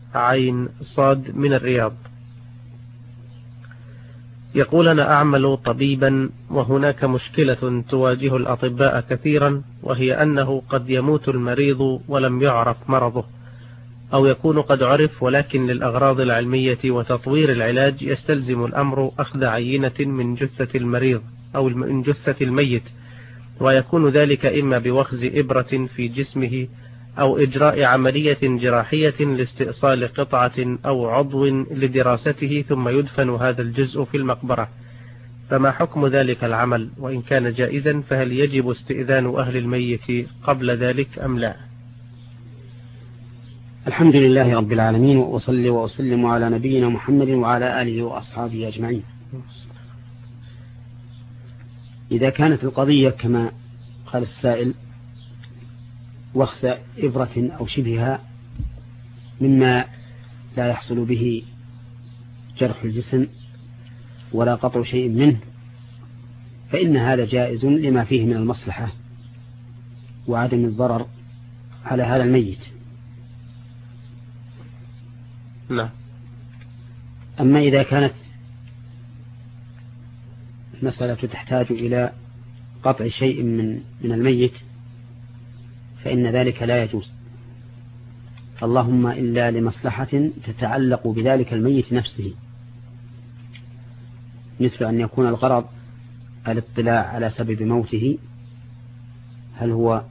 عين صاد من الرياض. يقول: أنا أعمل طبيبا، وهناك مشكلة تواجه الأطباء كثيرا، وهي أنه قد يموت المريض ولم يعرف مرضه، أو يكون قد عرف ولكن للأغراض العلمية وتطوير العلاج يستلزم الأمر أخذ عينة من جثة المريض أو من جثة الميت، ويكون ذلك إما بوخز إبرة في جسمه أو إجراء عملية جراحية لاستئصال قطعة أو عضو لدراسته، ثم يدفن هذا الجزء في المقبرة. فما حكم ذلك العمل؟ وإن كان جائزا فهل يجب استئذان أهل الميت قبل ذلك أم لا؟ الحمد لله رب العالمين، وأصلي وأسلم على نبينا محمد وعلى آله وأصحابه أجمعين. إذا كانت القضية كما قال السائل وخز إبرة أو شبهها مما لا يحصل به جرح الجسم ولا قطع شيء منه، فإن هذا جائز لما فيه من المصلحة وعدم الضرر على هذا الميت. لا. أما إذا كانت المسألة تحتاج إلى قطع شيء من الميت فإن ذلك لا يجوز، اللهم إلا لمصلحة تتعلق بذلك الميت نفسه، مثل أن يكون الغرض الاطلاع على سبب موته، هل هو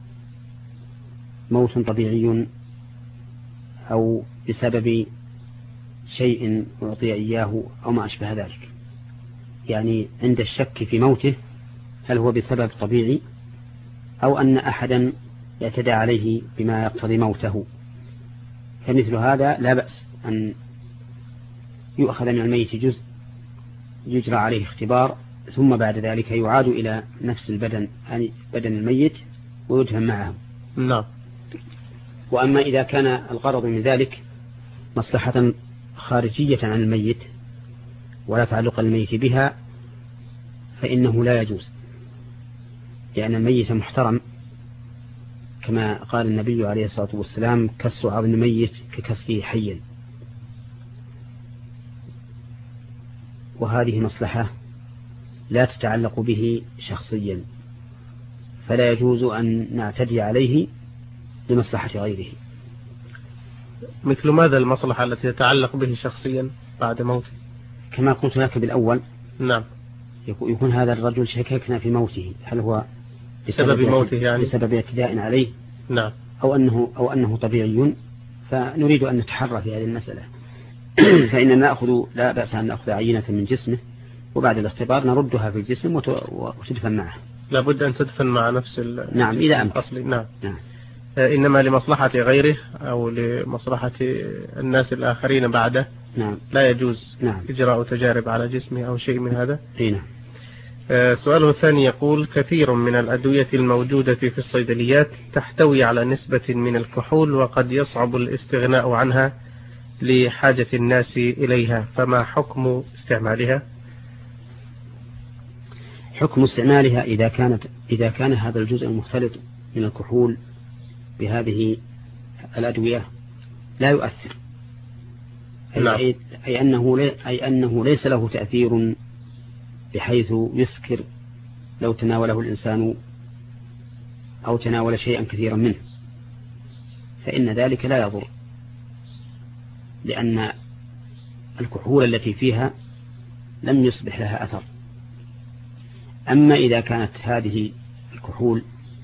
موت طبيعي أو بسبب شيء أعطي إياه أو ما أشبه ذلك. يعني عند الشك في موته هل هو بسبب طبيعي أو أن أحدا يعتدى عليه بما يقتضي موته، فمثل هذا لا بأس أن يؤخذ من الميت جزء يجرى عليه اختبار، ثم بعد ذلك يعاد إلى نفس البدن، يعني بدن الميت، ويدفن معه. نعم. وأما إذا كان الغرض من ذلك مصلحة خارجية عن الميت ولا تعلق الميت بها فإنه لا يجوز، لأن الميت محترم، كما قال النبي عليه الصلاة والسلام: كس عظم الميت ككسه حيا. وهذه مصلحة لا تتعلق به شخصيا، فلا يجوز أن نعتدي عليه لمصلحة غيره. مثل ماذا المصلحة التي تتعلق به شخصيا بعد موته؟ كما قلت لك بالأول. نعم. يكون هذا الرجل شككنا في موته، هل هو بسبب موته يعني بسبب اعتداء عليه؟ نعم. أو أنه طبيعي، فنريد أن نتحرى في هذه المسألة. فإننا لا بأس أن نأخذ عينة من جسمه، وبعد الاختبار نردها في الجسم وتدفن معه. لابد أن تدفن مع نفس نعم إذا أمكن. الأصلي. نعم. إنما لمصلحة غيره أو لمصلحة الناس الآخرين بعده نعم. لا يجوز نعم. إجراء تجارب على جسمه أو شيء من هذا. نعم. سؤاله الثاني يقول: كثير من الأدوية الموجودة في الصيدليات تحتوي على نسبة من الكحول، وقد يصعب الاستغناء عنها لحاجة الناس إليها، فما حكم استعمالها؟ حكم استعمالها إذا كان هذا الجزء المختلط من الكحول بهذه الأدوية لا يؤثر، أي أنه ليس له تأثير بحيث يسكر لو تناوله الإنسان أو تناول شيئا كثيرا منه، فإن ذلك لا يضر، لأن الكحول التي فيها لم يصبح لها أثر. أما إذا كانت هذه الكحول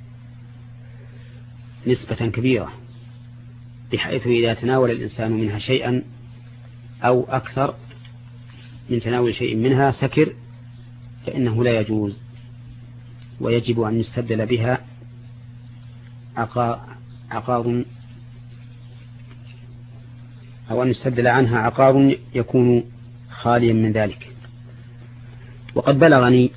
نسبة كبيرة بحيث إذا تناول الإنسان منها شيئا أو أكثر من تناول شيء منها سكر، فإنه لا يجوز، ويجب أن يستبدل بها عقار، أو أن يستبدل عنها عقار يكون خاليا من ذلك. وقد بلغني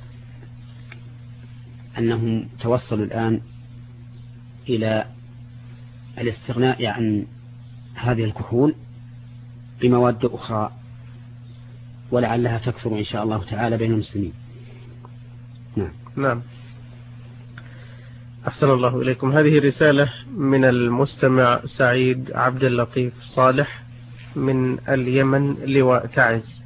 أنهم توصلوا الآن إلى الاستغناء عن هذه الكحول بمواد أخرى، ولعلها تكثر إن شاء الله تعالى بين المسلمين. نعم. أحسن الله إليكم. هذه رسالة من المستمع سعيد عبد اللطيف صالح، من اليمن لواء تعز،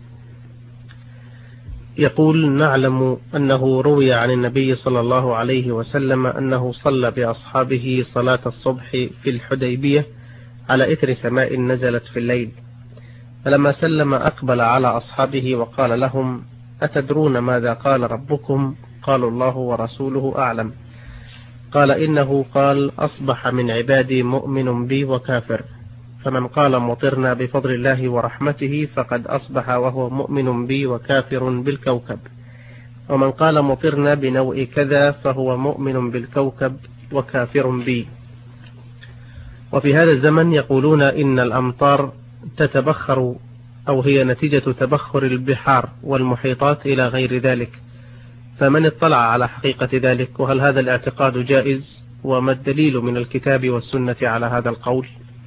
يقول: نعلم أنه روي عن النبي صلى الله عليه وسلم أنه صلى بأصحابه صلاة الصبح في الحديبية على إثر سماء نزلت في الليل، فلما سلم أقبل على أصحابه وقال لهم: أتدرون ماذا قال ربكم؟ قالوا: الله ورسوله أعلم. قال: إنه قال: أصبح من عبادي مؤمن بي وكافر، فمن قال مطرنا بفضل الله ورحمته فقد أصبح وهو مؤمن بي وكافر بالكوكب، ومن قال مطرنا بنوء كذا فهو مؤمن بالكوكب وكافر بي. وفي هذا الزمن يقولون إن الأمطار تتبخر، أو هي نتيجة تبخر البحار والمحيطات إلى غير ذلك، فمن اطلع على حقيقة ذلك؟ وهل هذا الاعتقاد جائز؟ وما الدليل من الكتاب والسنة على هذا القول؟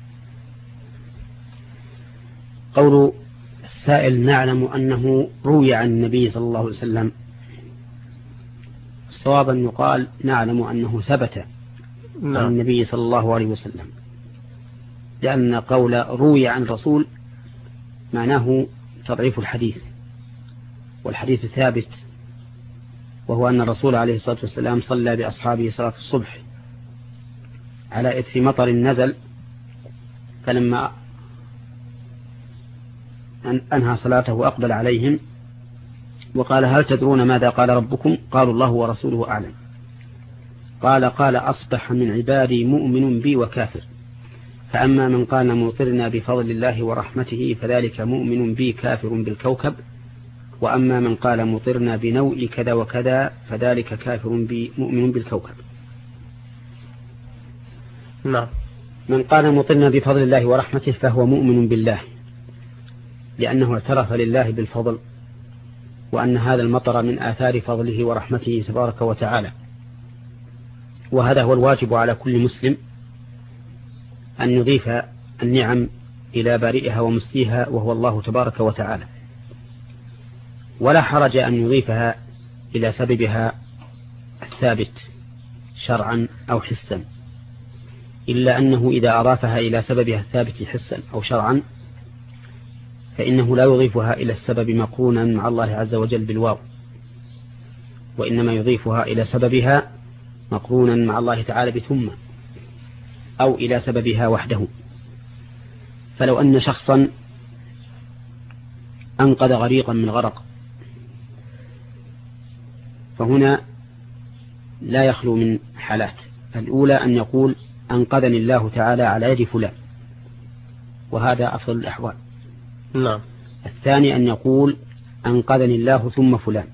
قول السائل: نعلم أنه روي عن النبي صلى الله عليه وسلم. الصواب أن يقال: نعلم أنه ثبت عن النبي صلى الله عليه وسلم، لأن قول روي عن الرسول معناه تضعيف الحديث، والحديث ثابت، وهو أن الرسول عليه الصلاة والسلام صلى بأصحابه صلاة الصبح على إثر مطر نزل، فلما أنهى صلاته وأقبل عليهم وقال: هل تدرون ماذا قال ربكم؟ قالوا: الله ورسوله أعلم. قال: أصبح من عبادي مؤمن بي وكافر، فأما من قال مطرنا بفضل الله ورحمته فذلك مؤمن بي كافر بالكوكب، وأما من قال مطرنا بنوء كذا وكذا فذلك كافر بي مؤمن بالكوكب. نعم. من قال مطرنا بفضل الله ورحمته فهو مؤمن بالله، لأنه اعترف لله بالفضل، وأن هذا المطر من آثار فضله ورحمته تبارك وتعالى. وهذا هو الواجب على كل مسلم، أن يضيف النعم إلى بارئها ومسيها وهو الله تبارك وتعالى، ولا حرج أن يضيفها إلى سببها الثابت شرعا أو حسا، إلا أنه إذا أضافها إلى سببها الثابت حسا أو شرعا فإنه لا يضيفها إلى السبب مقرونا مع الله عز وجل بالواو، وإنما يضيفها إلى سببها مقرونا مع الله تعالى بثم، أو إلى سببها وحده. فلو أن شخصا أنقذ غريقا من غرق، فهنا لا يخلو من حالات: الأولى أن يقول: أنقذني الله تعالى على يد فلان، وهذا أفضل الأحوال. نعم. الثاني أن يقول: أنقذني الله ثم فلان،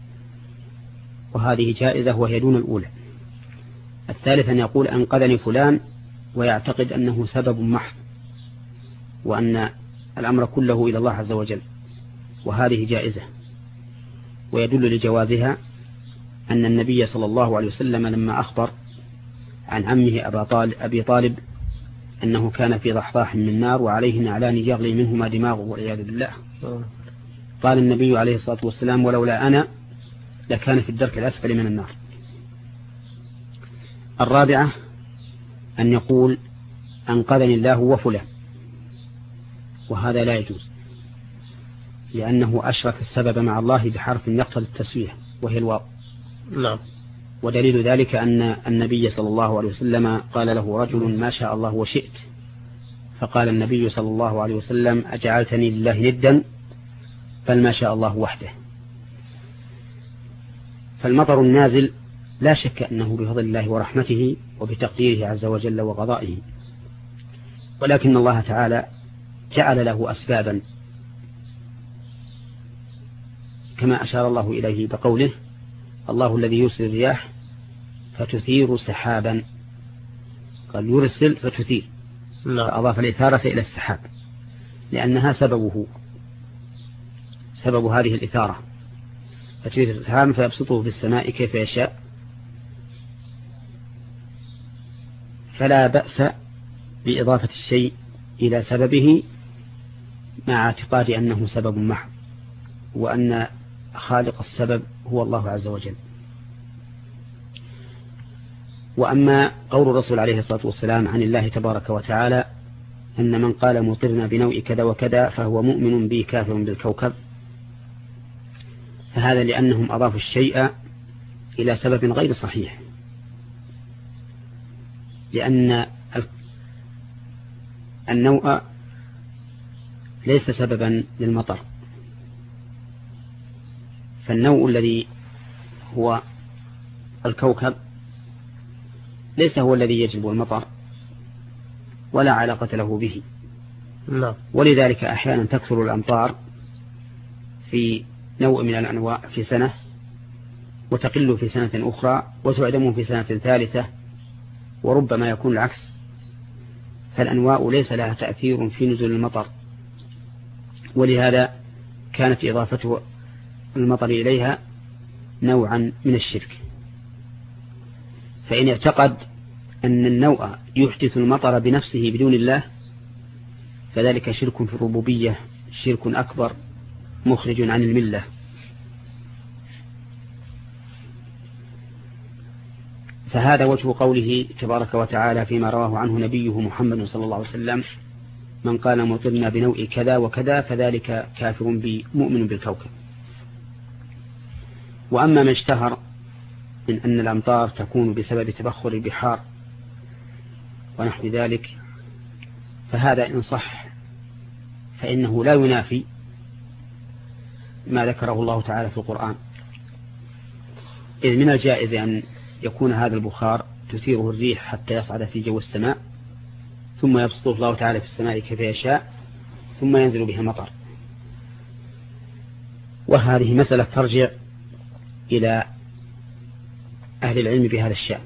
وهذه جائزة وهي دون الأولى. الثالث أن يقول: أنقذني فلان، ويعتقد أنه سبب محض، وأن الأمر كله إلى الله عز وجل، وهذه جائزة. ويدل لجوازها أن النبي صلى الله عليه وسلم لما أخبر عن عمه أبي طالب أنه كان في ضحضاح من نار وعليه نعلان يغلي منهما دماغه والعياذ بالله، قال النبي عليه الصلاة والسلام: ولولا أنا لكان في الدرك الأسفل من النار. الرابعة أن يقول: أنقذني الله وفلان، وهذا لا يجوز، لأنه أشرك السبب مع الله بحرف يقتضي التسوية وهي الواو. نعم. ودليل ذلك أن النبي صلى الله عليه وسلم قال له رجل: ما شاء الله وشئت، فقال النبي صلى الله عليه وسلم: أجعلتني لله ندا؟ بل ما شاء الله وحده. فالمطر النازل لا شك أنه بفضل الله ورحمته وبتقديره عز وجل وقضائه، ولكن الله تعالى جعل له أسبابا، كما أشار الله إليه بقوله: الله الذي يرسل الرياح فتثير سحابا. قال يرسل فتثير، فأضاف الإثارة إلى السحاب، لأنها سبب هذه الإثارة، فتثير السحاب فيبسطه في السماء كيف يشاء. فلا بأس بإضافة الشيء إلى سببه مع اعتقاد أنه سبب محض، وأن خالق السبب هو الله عز وجل. وأما قول الرسول عليه الصلاة والسلام عن الله تبارك وتعالى أن من قال مطرنا بنوء كذا وكذا فهو مؤمن به كافر بالكوكب، فهذا لأنهم أضافوا الشيء إلى سبب غير صحيح، لأن النوء ليس سببا للمطر، فالنوء الذي هو الكوكب ليس هو الذي يجلب المطر ولا علاقة له به. لا. ولذلك أحيانا تكثر الأمطار في نوع من الأنواع في سنة، وتقل في سنة أخرى، وتعدم في سنة ثالثة، وربما يكون العكس. فالأنواع ليس لها تأثير في نزول المطر، ولهذا كانت إضافة المطر إليها نوعا من الشرك. فإن اعتقد أن النوء يحدث المطر بنفسه بدون الله فذلك شرك في الربوبية، شرك أكبر مخرج عن الملة. فهذا وجه قوله تبارك وتعالى فيما رواه عنه نبيه محمد صلى الله عليه وسلم: من قال مطرنا بنوء كذا وكذا فذلك كافر مؤمن بالكوكب. وأما ما اشتهر من أن الأمطار تكون بسبب تبخر البحار ونحو ذلك، فهذا إن صح فإنه لا ينافي ما ذكره الله تعالى في القرآن، إذ من الجائز أن يكون هذا البخار تثيره الريح حتى يصعد في جو السماء، ثم يبسطه الله تعالى في السماء كيف يشاء، ثم ينزل به المطر. وهذه مسألة ترجع إلى أهل العلم بهذا الشأن.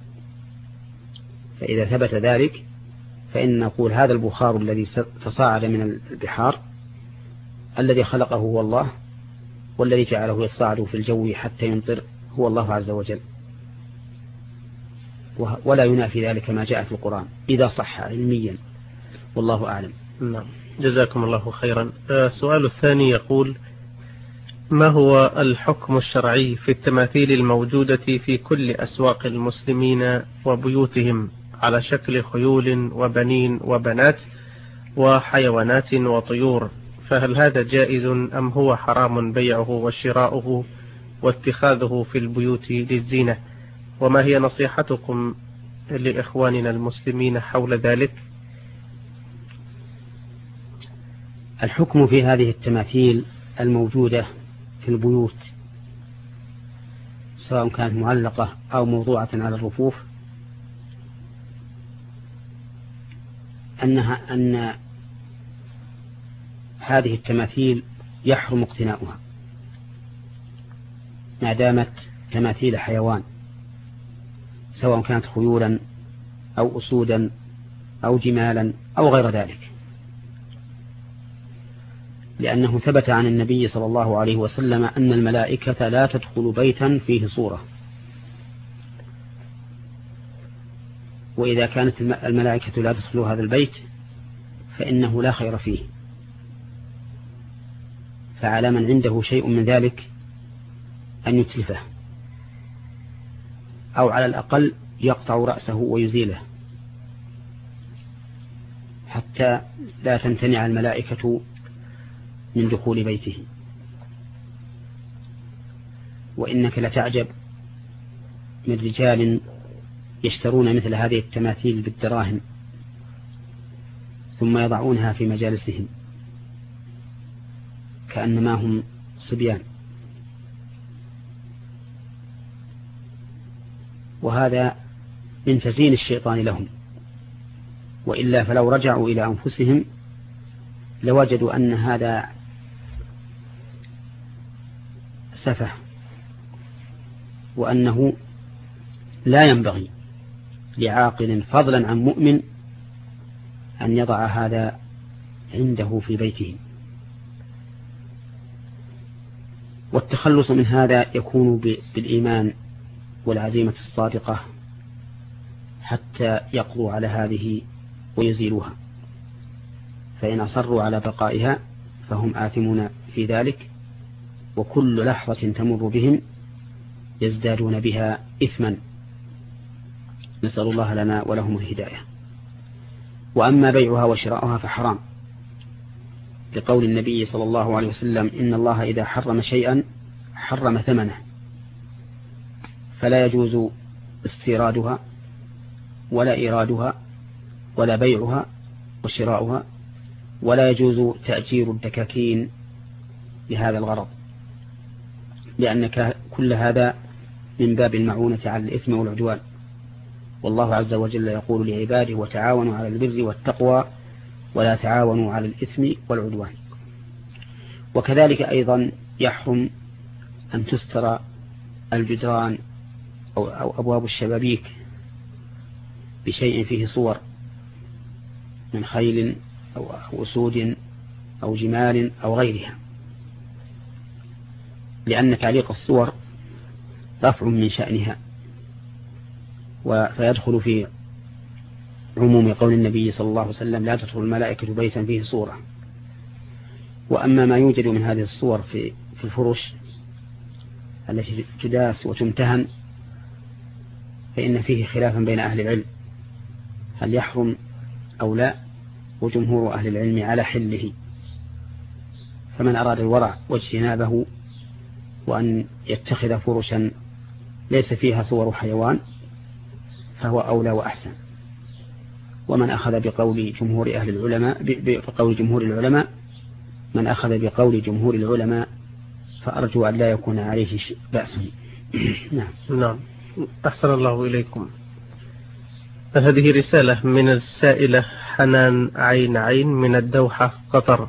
فإذا ثبت ذلك فإن نقول هذا البخار الذي تصاعد من البحار الذي خلقه هو الله، والذي جعله يتصاعد في الجو حتى يمطر هو الله عز وجل، ولا ينافي ذلك ما جاء في القرآن إذا صح علميا، والله أعلم. نعم، جزاكم الله خيرا. السؤال الثاني يقول: ما هو الحكم الشرعي في التماثيل الموجودة في كل أسواق المسلمين وبيوتهم على شكل خيول وبنين وبنات وحيوانات وطيور؟ فهل هذا جائز أم هو حرام بيعه وشراؤه واتخاذه في البيوت للزينة؟ وما هي نصيحتكم لإخواننا المسلمين حول ذلك؟ الحكم في هذه التماثيل الموجودة في البيوت سواء كانت معلقة أو موضوعة على الرفوف أن هذه التماثيل يحرم اقتناؤها ما دامت تماثيل حيوان، سواء كانت خيولا أو أسودا أو جمالا أو غير ذلك، لأنه ثبت عن النبي صلى الله عليه وسلم أن الملائكة لا تدخل بيتا فيه صورة، وإذا كانت الملائكة لا تدخل هذا البيت فإنه لا خير فيه. فعلى من عنده شيء من ذلك أن يتلفه، أو على الأقل يقطع رأسه ويزيله حتى لا تمتنع الملائكة من دخول بيته. وإنك لتعجب من رجال يشترون مثل هذه التماثيل بالدراهم ثم يضعونها في مجالسهم كأنما هم صبيان، وهذا من تزيين الشيطان لهم، وإلا فلو رجعوا إلى أنفسهم لوجدوا أن هذا سفه، وأنه لا ينبغي لعاقل فضلا عن مؤمن أن يضع هذا عنده في بيته. والتخلص من هذا يكون بالإيمان والعزيمة الصادقة حتى يقضوا على هذه ويزيلوها، فإن أصروا على بقائها فهم آثمون في ذلك، وكل لحظة تمر بهم يزدادون بها إثما، نسأل الله لنا ولهم الهداية. وأما بيعها وشراؤها فحرام، لقول النبي صلى الله عليه وسلم: إن الله إذا حرم شيئا حرم ثمنه، فلا يجوز استيرادها ولا إيرادها ولا بيعها وشراؤها، ولا يجوز تأجير الدكاكين لهذا الغرض، لأن كل هذا من باب المعونة على الإثم والعدوان. والله عز وجل يقول لعباده: وتعاونوا على البر والتقوى ولا تعاونوا على الإثم والعدوان. وكذلك أيضا يحرم أن تستر الجدران أو أبواب الشبابيك بشيء فيه صور من خيل أو أسود أو جمال أو غيرها، لأن تعليق الصور رفع من شأنها، فيدخل في عموم قول النبي صلى الله عليه وسلم: لا تدخل الملائكة بيتا فيه صورة. وأما ما يوجد من هذه الصور في الفرش التي تداس وتمتهن فإن فيه خلافا بين أهل العلم هل يحرم أو لا، وجمهور أهل العلم على حله. فمن أراد الورع واجتنابه وأن يتخذ فرشا ليس فيها صور حيوان فهو أولى وأحسن. ومن أخذ بقول جمهور أهل العلماء من أخذ بقول جمهور العلماء فأرجو أن لا يكون عليه بأس. نعم. أحسن الله إليكم. هذه رسالة من السائلة حنان عين من الدوحة قطر،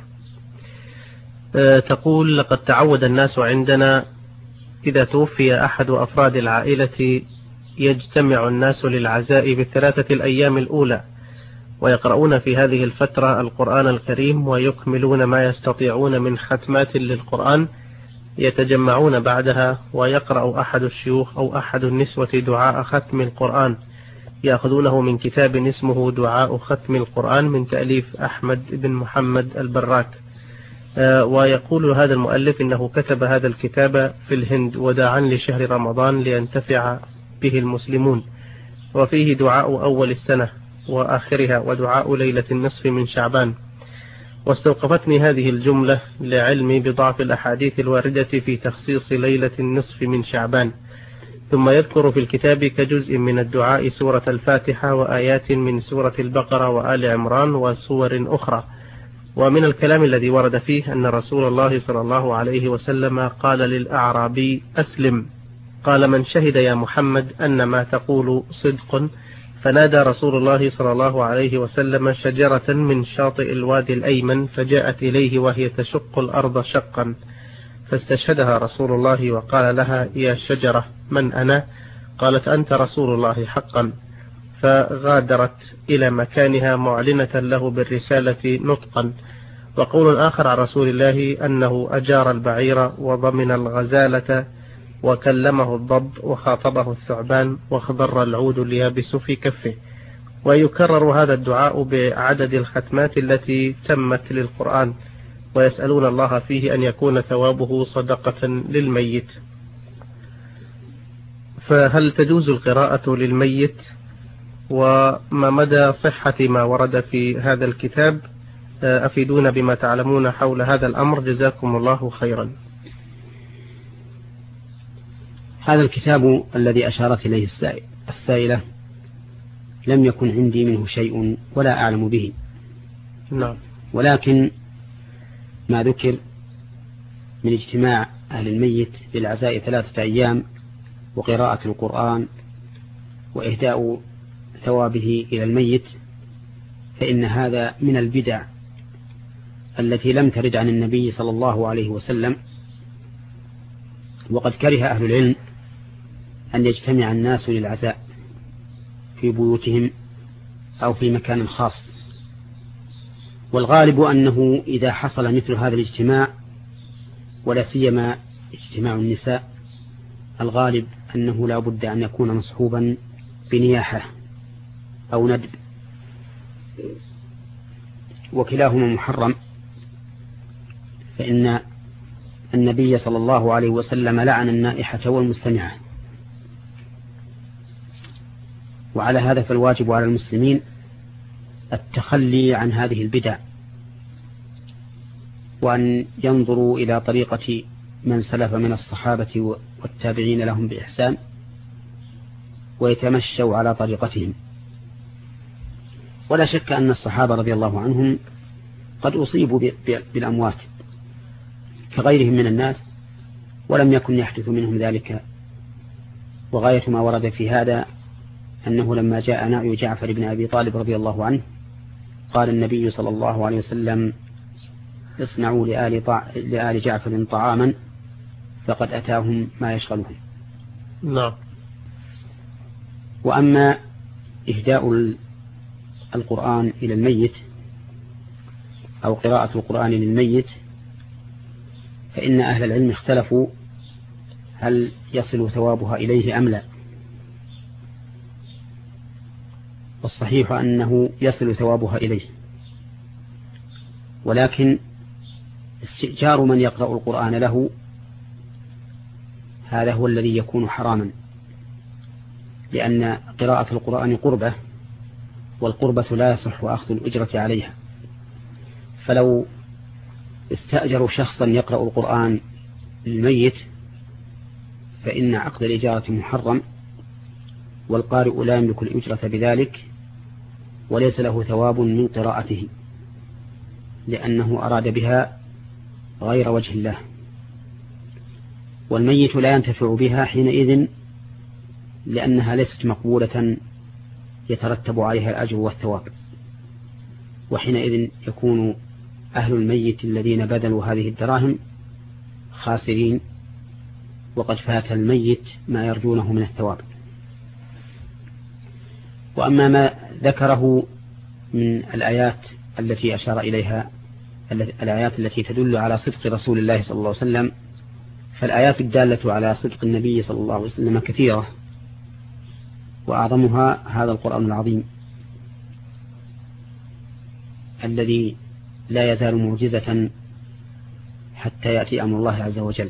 تقول: لقد تعود الناس عندنا إذا توفي أحد أفراد العائلة يجتمع الناس للعزاء بالثلاثة الأيام الأولى، ويقرؤون في هذه الفترة القرآن الكريم ويكملون ما يستطيعون من ختمات للقرآن، يتجمعون بعدها ويقرأ أحد الشيوخ أو أحد النسوة دعاء ختم القرآن، يأخذونه من كتاب اسمه دعاء ختم القرآن من تأليف أحمد بن محمد البراك. ويقول هذا المؤلف إنه كتب هذا الكتاب في الهند وداعا لشهر رمضان لينتفع به المسلمون، وفيه دعاء أول السنة وآخرها ودعاء ليلة النصف من شعبان. واستوقفتني هذه الجملة لعلمي بضعف الأحاديث الواردة في تخصيص ليلة النصف من شعبان. ثم يذكر في الكتاب كجزء من الدعاء سورة الفاتحة وآيات من سورة البقرة وآل عمران وسور أخرى. ومن الكلام الذي ورد فيه أن رسول الله صلى الله عليه وسلم قال للأعرابي: أسلم. قال: من شهد يا محمد أن ما تقول صدق؟ فنادى رسول الله صلى الله عليه وسلم شجرة من شاطئ الوادي الأيمن فجاءت إليه وهي تشق الأرض شقا، فاستشهدها رسول الله وقال لها: يا شجرة من أنا؟ قالت: أنت رسول الله حقا. فغادرت إلى مكانها معلنة له بالرسالة نطقا. وقول آخر عن رسول الله أنه أجار البعير وضمن الغزالة وكلمه الضب وخاطبه الثعبان واخضر العود اليابس في كفه. ويكرر هذا الدعاء بعدد الختمات التي تمت للقرآن، ويسألون الله فيه أن يكون ثوابه صدقة للميت. فهل تجوز القراءة للميت؟ وما مدى صحة ما ورد في هذا الكتاب؟ أفيدونا بما تعلمون حول هذا الأمر، جزاكم الله خيرا. هذا الكتاب الذي أشارت إليه السائلة لم يكن عندي منه شيء ولا أعلم به. نعم. ولكن ما ذكر من اجتماع أهل الميت للعزاء 3 أيام وقراءة القرآن وإهداء ثوابه إلى الميت، فإن هذا من البدع التي لم ترد عن النبي صلى الله عليه وسلم. وقد كره أهل العلم أن يجتمع الناس للعزاء في بيوتهم أو في مكان خاص، والغالب أنه إذا حصل مثل هذا الاجتماع، ولا سيما اجتماع النساء، الغالب أنه لا بد أن يكون مصحوبا بنياحة أو ندب، وكلاهما محرم، فإن النبي صلى الله عليه وسلم لعن النائحة والمستمعة. وعلى هذا فالواجب على المسلمين التخلي عن هذه البدع، وأن ينظروا إلى طريقة من سلف من الصحابة والتابعين لهم بإحسان ويتمشوا على طريقتهم. ولا شك أن الصحابة رضي الله عنهم قد أصيبوا بالأموات كغيرهم من الناس، ولم يكن يحدث منهم ذلك. وغاية ما ورد في هذا أنه لما جاء نعي جعفر بن أبي طالب رضي الله عنه قال النبي صلى الله عليه وسلم: اصنعوا لآل جعفر طعاما فقد أتاهم ما يشغلهم. نعم. وأما إهداء القرآن إلى الميت أو قراءة القرآن للميت فإن أهل العلم اختلفوا هل يصل ثوابها إليه أم لا. والصحيح أنه يصل ثوابها إليه، ولكن استئجار من يقرأ القرآن له هذا هو الذي يكون حراما، لأن قراءة القرآن قربة، والقربة لا يصح أخذ الأجرة عليها. فلو استأجروا شخصا يقرأ القرآن للميت فإن عقد الإجارة محرم، والقارئ لا يملك الأجرة بذلك، وليس له ثواب من قراءته، لأنه أراد بها غير وجه الله، والميت لا ينتفع بها حينئذ لأنها ليست مقبولة يترتب عليها الأجر والثواب. وحينئذ يكون أهل الميت الذين بذلوا هذه الدراهم خاسرين، وقد فات الميت ما يرجونه من الثواب. وأما ما ذكره من الآيات التي أشار إليها، الآيات التي تدل على صدق رسول الله صلى الله عليه وسلم، فالآيات الدالة على صدق النبي صلى الله عليه وسلم كثيرة، وأعظمها هذا القرآن العظيم الذي لا يزال معجزة حتى يأتي أمر الله عز وجل.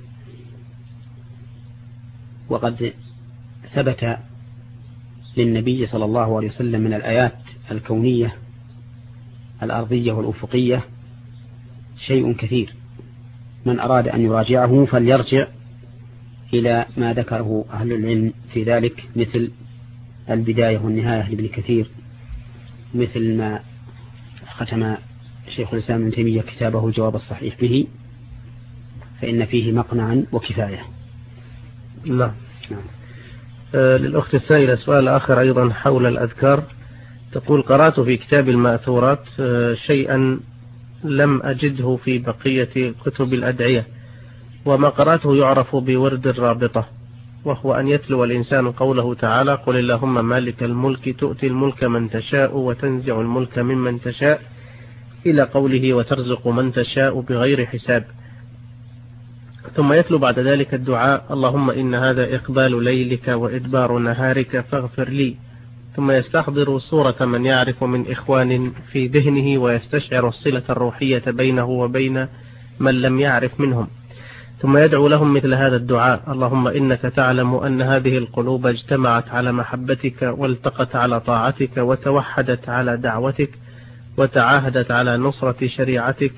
وقد ثبت للنبي صلى الله عليه وسلم من الآيات الكونية الأرضية والأفقية شيء كثير، من أراد أن يراجعه فليرجع إلى ما ذكره أهل العلم في ذلك، مثل البداية والنهاية لابن كثير، مثل ما ختم شيخ الإسلام ابن تيمية كتابه الجواب الصحيح به، فإن فيه مقنعا وكفاية. نعم. للأخت السائلة سؤال آخر أيضا حول الأذكار، تقول: قرأت في كتاب المأثورات شيئا لم أجده في بقية كتب الأدعية، وما قرأته يعرف بورد الرابطة، وهو أن يتلو الإنسان قوله تعالى: قل اللهم مالك الملك تؤتي الملك من تشاء وتنزع الملك ممن تشاء، إلى قوله: وترزق من تشاء بغير حساب. ثم يتلو بعد ذلك الدعاء: اللهم إن هذا إقبال ليلك وإدبار نهارك فاغفر لي. ثم يستحضر صورة من يعرف من إخوان في ذهنه ويستشعر الصلة الروحية بينه وبين من لم يعرف منهم، ثم يدعو لهم مثل هذا الدعاء: اللهم إنك تعلم أن هذه القلوب اجتمعت على محبتك والتقت على طاعتك وتوحدت على دعوتك وتعاهدت على نصرة شريعتك،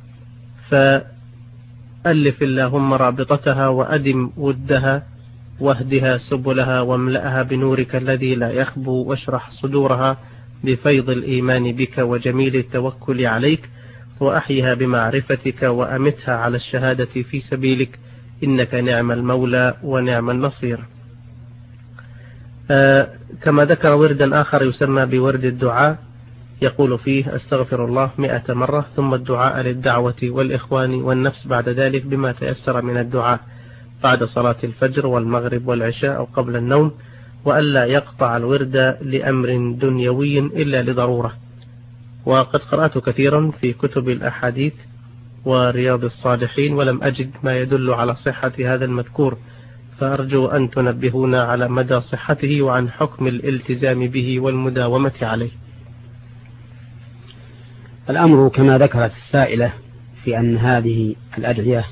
فألف اللهم رابطتها وأدم ودها واهدها سبلها واملأها بنورك الذي لا يخبو، واشرح صدورها بفيض الإيمان بك وجميل التوكل عليك، وأحيها بمعرفتك وأمتها على الشهادة في سبيلك، إنك نعم المولى ونعم النصير. كما ذكر وردا آخر يسمى بورد الدعاء، يقول فيه: أستغفر الله 100 مرة، ثم الدعاء للدعوة والإخوان والنفس بعد ذلك بما تيسر من الدعاء بعد صلاة الفجر والمغرب والعشاء أو قبل النوم، وألا يقطع الورد لأمر دنيوي إلا لضرورة. وقد قرأت كثيرا في كتب الأحاديث ورياض الصالحين ولم أجد ما يدل على صحة هذا المذكور، فأرجو أن تنبهونا على مدى صحته وعن حكم الالتزام به والمداومة عليه. الأمر كما ذكرت السائلة في أن هذه الأدعية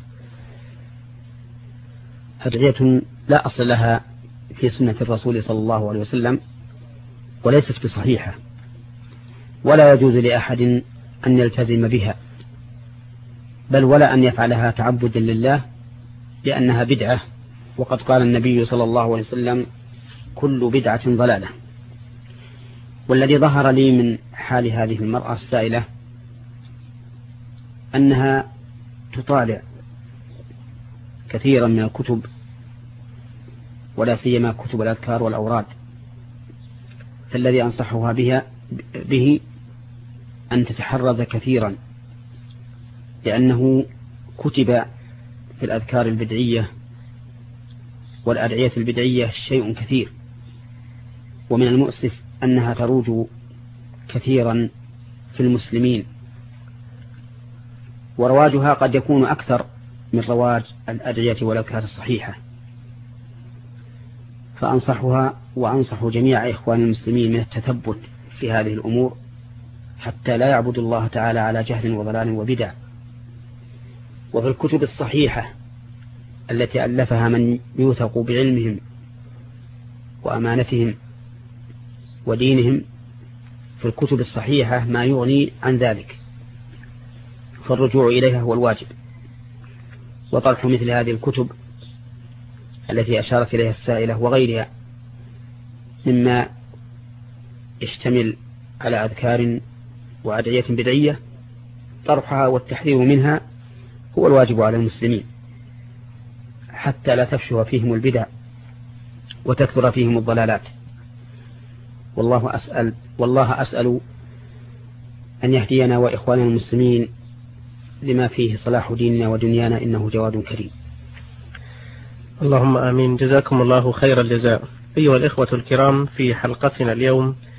أدعية لا أصل لها في سنة الرسول صلى الله عليه وسلم وليست بصحيحة، ولا يجوز لأحد أن يلتزم بها، بل ولا أن يفعلها تعبدا لله، لأنها بدعة، وقد قال النبي صلى الله عليه وسلم: كل بدعة ضلالة. والذي ظهر لي من حال هذه المرأة السائلة أنها تطالع كثيرا من الكتب، ولا سيما كتب الأذكار والأوراد، فالذي أنصحها به أن تتحرز كثيرا، لأنه كتب في الأذكار البدعية والأدعية البدعية شيء كثير، ومن المؤسف أنها تروج كثيرا في المسلمين، ورواجها قد يكون أكثر من رواج الأدعية والأذكار الصحيحة. فأنصحها وأنصح جميع إخوان المسلمين من التثبت في هذه الأمور، حتى لا يعبد الله تعالى على جهل وضلال وبدع. وفي الكتب الصحيحة التي ألفها من يوثق بعلمهم وأمانتهم ودينهم، في الكتب الصحيحة ما يغني عن ذلك، فالرجوع إليها هو الواجب. وطرح مثل هذه الكتب التي أشارت إليها السائلة وغيرها مما يشتمل على أذكار وأدعية بدعية، طرحها والتحذير منها هو الواجب على المسلمين، حتى لا تفشو فيهم البدع وتكثر فيهم الضلالات. والله أسأل أن يهدينا وإخواننا المسلمين لما فيه صلاح ديننا ودنيانا، إنه جواد كريم. اللهم آمين. جزاكم الله خير الجزاء. أيها الإخوة الكرام، في حلقتنا اليوم